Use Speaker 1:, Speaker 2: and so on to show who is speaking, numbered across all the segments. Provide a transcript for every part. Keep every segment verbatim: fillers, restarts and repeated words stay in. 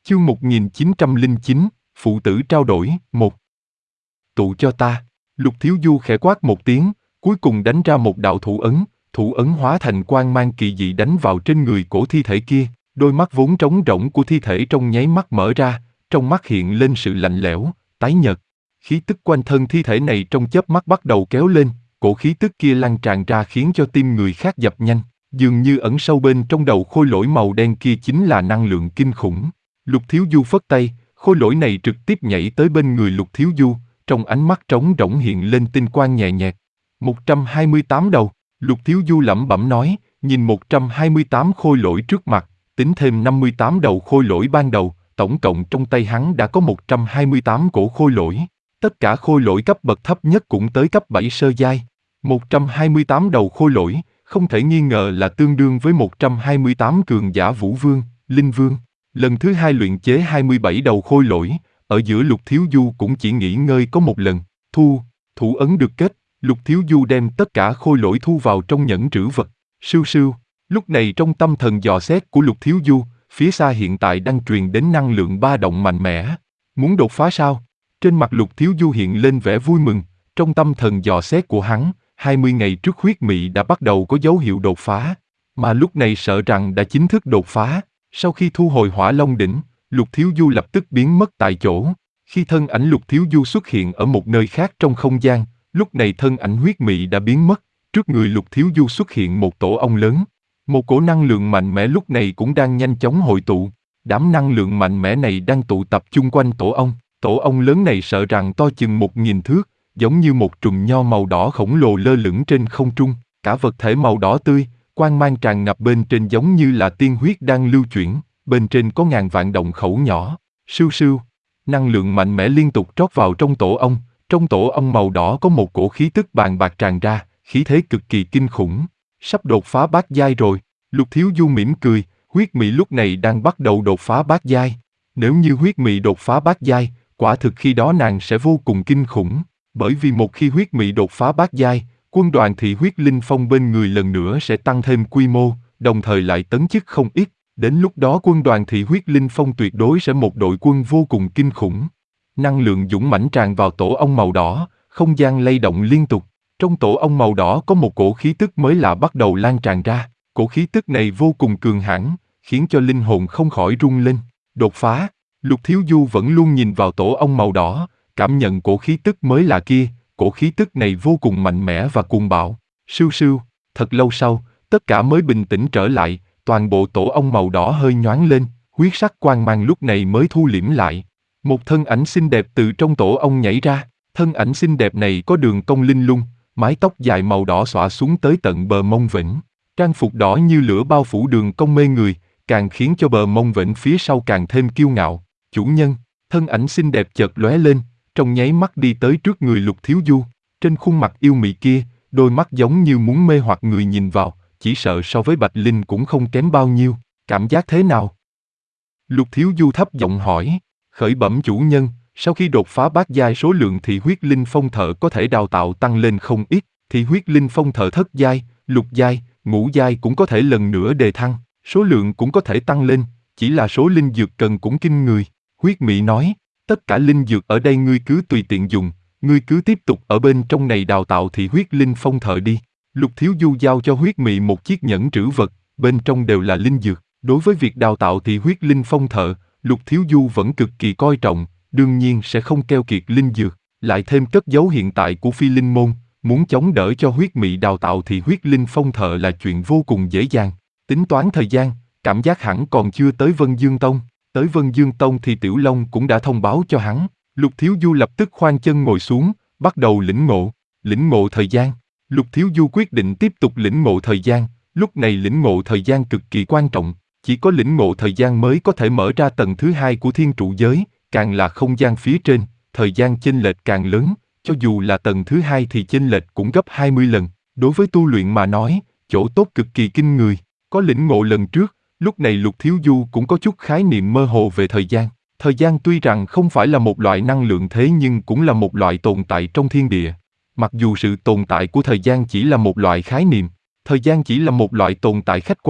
Speaker 1: Chương một nghìn chín trăm lẻ chín, phụ tử trao đổi, một. Tụ cho ta. Lục Thiếu Du khẽ quát một tiếng, cuối cùng đánh ra một đạo thủ ấn, thủ ấn hóa thành quang mang kỳ dị đánh vào trên người cổ thi thể kia, đôi mắt vốn trống rỗng của thi thể trong nháy mắt mở ra, trong mắt hiện lên sự lạnh lẽo, tái nhợt. Khí tức quanh thân thi thể này trong chớp mắt bắt đầu kéo lên, cổ khí tức kia lan tràn ra khiến cho tim người khác dập nhanh, dường như ẩn sâu bên trong đầu khôi lỗi màu đen kia chính là năng lượng kinh khủng. Lục Thiếu Du phất tay, khôi lỗi này trực tiếp nhảy tới bên người Lục Thiếu Du, trong ánh mắt trống rỗng hiện lên tinh quang nhẹ nhạt. một trăm hai mươi tám đầu, Lục Thiếu Du lẩm bẩm nói, nhìn một trăm hai mươi tám khôi lỗi trước mặt, tính thêm năm mươi tám đầu khôi lỗi ban đầu, tổng cộng trong tay hắn đã có một trăm hai mươi tám cổ khôi lỗi. Tất cả khôi lỗi cấp bậc thấp nhất cũng tới cấp bảy sơ giai. một trăm hai mươi tám đầu khôi lỗi, không thể nghi ngờ là tương đương với một trăm hai mươi tám cường giả Vũ Vương, Linh Vương. Lần thứ hai luyện chế hai mươi bảy đầu khôi lỗi, ở giữa Lục Thiếu Du cũng chỉ nghỉ ngơi có một lần. Thu, thủ ấn được kết, Lục Thiếu Du đem tất cả khôi lỗi thu vào trong nhẫn trữ vật. Sưu sưu, lúc này trong tâm thần dò xét của Lục Thiếu Du, phía xa hiện tại đang truyền đến năng lượng ba động mạnh mẽ. Muốn đột phá sao? Trên mặt Lục Thiếu Du hiện lên vẻ vui mừng, trong tâm thần dò xét của hắn, hai mươi ngày trước huyết mị đã bắt đầu có dấu hiệu đột phá, mà lúc này sợ rằng đã chính thức đột phá. Sau khi thu hồi Hỏa Long đỉnh, Lục Thiếu Du lập tức biến mất tại chỗ. Khi thân ảnh Lục Thiếu Du xuất hiện ở một nơi khác trong không gian, lúc này thân ảnh huyết mị đã biến mất, trước người Lục Thiếu Du xuất hiện một tổ ong lớn. Một cổ năng lượng mạnh mẽ lúc này cũng đang nhanh chóng hội tụ, đám năng lượng mạnh mẽ này đang tụ tập chung quanh tổ ong. Tổ ong lớn này sợ rằng to chừng một nghìn thước, giống như một trùm nho màu đỏ khổng lồ lơ lửng trên không trung, cả vật thể màu đỏ tươi, quang mang tràn ngập bên trên giống như là tiên huyết đang lưu chuyển, bên trên có ngàn vạn động khẩu nhỏ. Sưu sưu, năng lượng mạnh mẽ liên tục trót vào trong tổ ong, trong tổ ong màu đỏ có một cổ khí tức bàn bạc tràn ra, khí thế cực kỳ kinh khủng. Sắp đột phá bát giai rồi. Lục Thiếu Du mỉm cười, huyết mị lúc này đang bắt đầu đột phá bát giai. Nếu như huyết mị đột phá bát giai, quả thực khi đó nàng sẽ vô cùng kinh khủng, bởi vì một khi huyết mị đột phá bát giai, quân đoàn thị huyết linh phong bên người lần nữa sẽ tăng thêm quy mô, đồng thời lại tấn chức không ít, đến lúc đó quân đoàn thị huyết linh phong tuyệt đối sẽ một đội quân vô cùng kinh khủng. Năng lượng dũng mãnh tràn vào tổ ong màu đỏ, không gian lay động liên tục, trong tổ ong màu đỏ có một cổ khí tức mới lạ bắt đầu lan tràn ra, cổ khí tức này vô cùng cường hãn, khiến cho linh hồn không khỏi rung lên. Đột phá. Lục Thiếu Du vẫn luôn nhìn vào tổ ong màu đỏ, cảm nhận cổ khí tức mới lạ kia, cổ khí tức này vô cùng mạnh mẽ và cuồng bạo. Sưu sưu, thật lâu sau, tất cả mới bình tĩnh trở lại, toàn bộ tổ ong màu đỏ hơi nhoáng lên, huyết sắc quang mang lúc này mới thu liễm lại. Một thân ảnh xinh đẹp từ trong tổ ong nhảy ra, thân ảnh xinh đẹp này có đường cong linh lung, mái tóc dài màu đỏ xõa xuống tới tận bờ mông vĩnh, trang phục đỏ như lửa bao phủ đường cong mê người, càng khiến cho bờ mông vĩnh phía sau càng thêm kiêu ngạo. Chủ nhân, thân ảnh xinh đẹp chợt lóe lên, trong nháy mắt đi tới trước người Lục Thiếu Du, trên khuôn mặt yêu mị kia, đôi mắt giống như muốn mê hoặc người nhìn vào, chỉ sợ so với Bạch Linh cũng không kém bao nhiêu, cảm giác thế nào? Lục Thiếu Du thấp giọng hỏi, khởi bẩm chủ nhân, sau khi đột phá bát giai số lượng thị huyết linh phong thợ có thể đào tạo tăng lên không ít, thị huyết linh phong thợ thất giai, lục giai, ngũ giai cũng có thể lần nữa đề thăng, số lượng cũng có thể tăng lên, chỉ là số linh dược cần cũng kinh người. Huyết mị nói, tất cả linh dược ở đây ngươi cứ tùy tiện dùng, ngươi cứ tiếp tục ở bên trong này đào tạo thị huyết linh phong thợ đi. Lục Thiếu Du giao cho huyết mị một chiếc nhẫn trữ vật, bên trong đều là linh dược. Đối với việc đào tạo thị huyết linh phong thợ, Lục Thiếu Du vẫn cực kỳ coi trọng, đương nhiên sẽ không keo kiệt linh dược, lại thêm cất dấu hiện tại của phi linh môn, muốn chống đỡ cho huyết mị đào tạo thị huyết linh phong thợ là chuyện vô cùng dễ dàng. Tính toán thời gian, cảm giác hẳn còn chưa tới Vân Dương Tông. Tới Vân Dương Tông thì Tiểu Long cũng đã thông báo cho hắn. Lục Thiếu Du lập tức khoanh chân ngồi xuống, bắt đầu lĩnh ngộ. Lĩnh ngộ thời gian. Lục Thiếu Du quyết định tiếp tục lĩnh ngộ thời gian. Lúc này lĩnh ngộ thời gian cực kỳ quan trọng. Chỉ có lĩnh ngộ thời gian mới có thể mở ra tầng thứ hai của thiên trụ giới. Càng là không gian phía trên, thời gian chênh lệch càng lớn. Cho dù là tầng thứ hai thì chênh lệch cũng gấp hai mươi lần. Đối với tu luyện mà nói, chỗ tốt cực kỳ kinh người. Có lĩnh ngộ lần trước, lúc này Lục Thiếu Du cũng có chút khái niệm mơ hồ về thời gian. Thời gian tuy rằng không phải là một loại năng lượng thế nhưng cũng là một loại tồn tại trong thiên địa. Mặc dù sự tồn tại của thời gian chỉ là một loại khái niệm, thời gian chỉ là một loại tồn tại khách quan,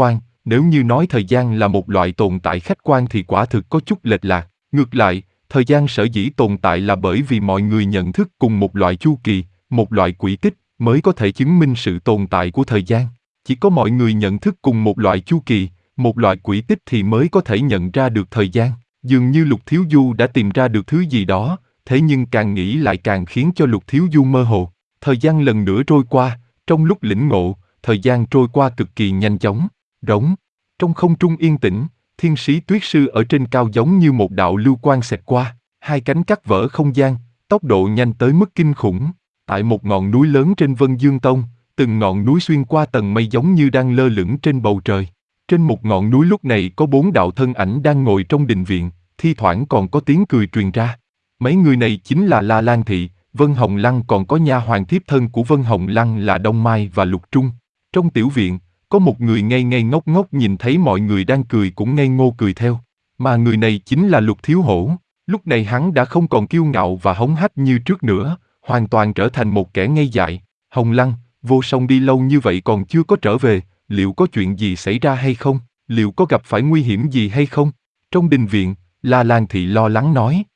Speaker 1: Nếu như nói thời gian là một loại tồn tại khách quan thì quả thực có chút lệch lạc. Ngược lại, thời gian sở dĩ tồn tại là bởi vì mọi người nhận thức cùng một loại chu kỳ, một loại quỹ tích, mới có thể chứng minh sự tồn tại của thời gian. Chỉ có mọi người nhận thức cùng một loại chu kỳ, một loại quỹ tích thì mới có thể nhận ra được thời gian. Dường như Lục Thiếu Du đã tìm ra được thứ gì đó, thế nhưng càng nghĩ lại càng khiến cho Lục Thiếu Du mơ hồ. Thời gian lần nữa trôi qua, trong lúc lĩnh ngộ, thời gian trôi qua cực kỳ nhanh chóng. Rống. Trong không trung yên tĩnh, Thiên Sĩ Tuyết Sư ở trên cao giống như một đạo lưu quang xẹt qua, hai cánh cắt vỡ không gian, tốc độ nhanh tới mức kinh khủng. Tại một ngọn núi lớn trên Vân Dương Tông, từng ngọn núi xuyên qua tầng mây giống như đang lơ lửng trên bầu trời. Trên một ngọn núi lúc này có bốn đạo thân ảnh đang ngồi trong đình viện, thi thoảng còn có tiếng cười truyền ra. Mấy người này chính là La Lan Thị, Vân Hồng Lăng, còn có nha hoàn thiếp thân của Vân Hồng Lăng là Đông Mai và Lục Trung. Trong tiểu viện, có một người ngây ngây ngốc ngốc nhìn thấy mọi người đang cười cũng ngây ngô cười theo. Mà người này chính là Lục Thiếu Hổ. Lúc này hắn đã không còn kiêu ngạo và hống hách như trước nữa, hoàn toàn trở thành một kẻ ngây dại. Hồng Lăng, Vô Song đi lâu như vậy còn chưa có trở về, liệu có chuyện gì xảy ra hay không? Liệu có gặp phải nguy hiểm gì hay không? Trong đình viện, La Lan Thị lo lắng nói.